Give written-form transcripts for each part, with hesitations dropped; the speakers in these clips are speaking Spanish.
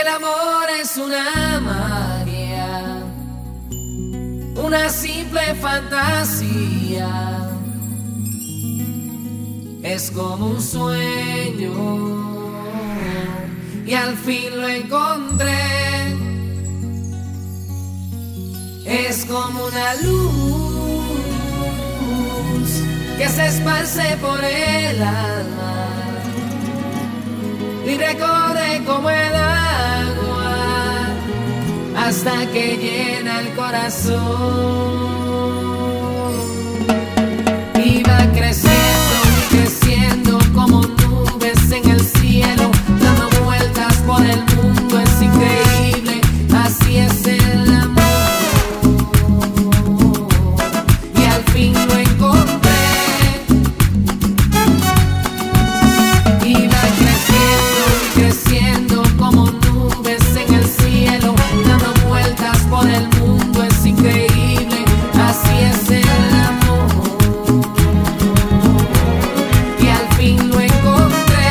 El amor es una magia, una simple fantasía. Es como un sueño y al fin lo encontré. Es como una luz que se esparce por el alma y recorre como el agua hasta que llena el corazón. Y va creciendo y creciendo como nubes en el cielo, dando vueltas por el mundo, es increíble, así es el amor. Y al fin lo encontré. Y va creciendo y creciendo como nubes en el cielo, dando vueltas por el mundo, es increíble, así es el amor. Y al fin lo encontré.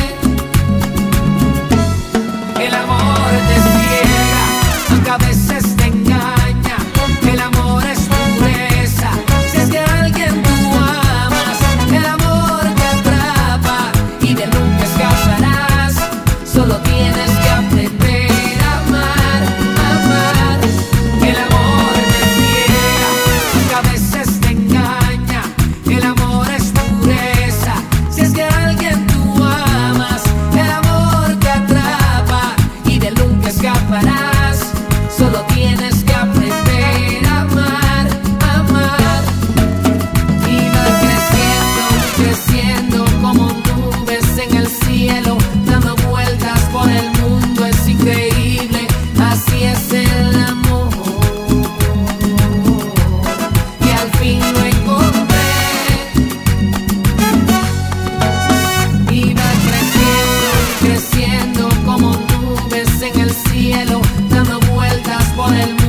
El amor te ciega, aunque a veces te engaña. El amor es pureza, si es que a alguien tú amas. El amor te atrapa y de nunca escaparás. Solo tienes que aprender a amar, amar. El amor te ciega, aunque a veces te engaña. El amor es pureza, si es que a alguien tú amas. El amor te atrapa y de nunca escaparás. Solo tienes que aprender a amar, amar. Y va creciendo y creciendo como nubes en el cielo, dando vueltas por el mundo, es increíble, así es el amor. Y al fin lo encontré. Y va creciendo y creciendo como nubes en el cielo, dando vueltas por el mundo.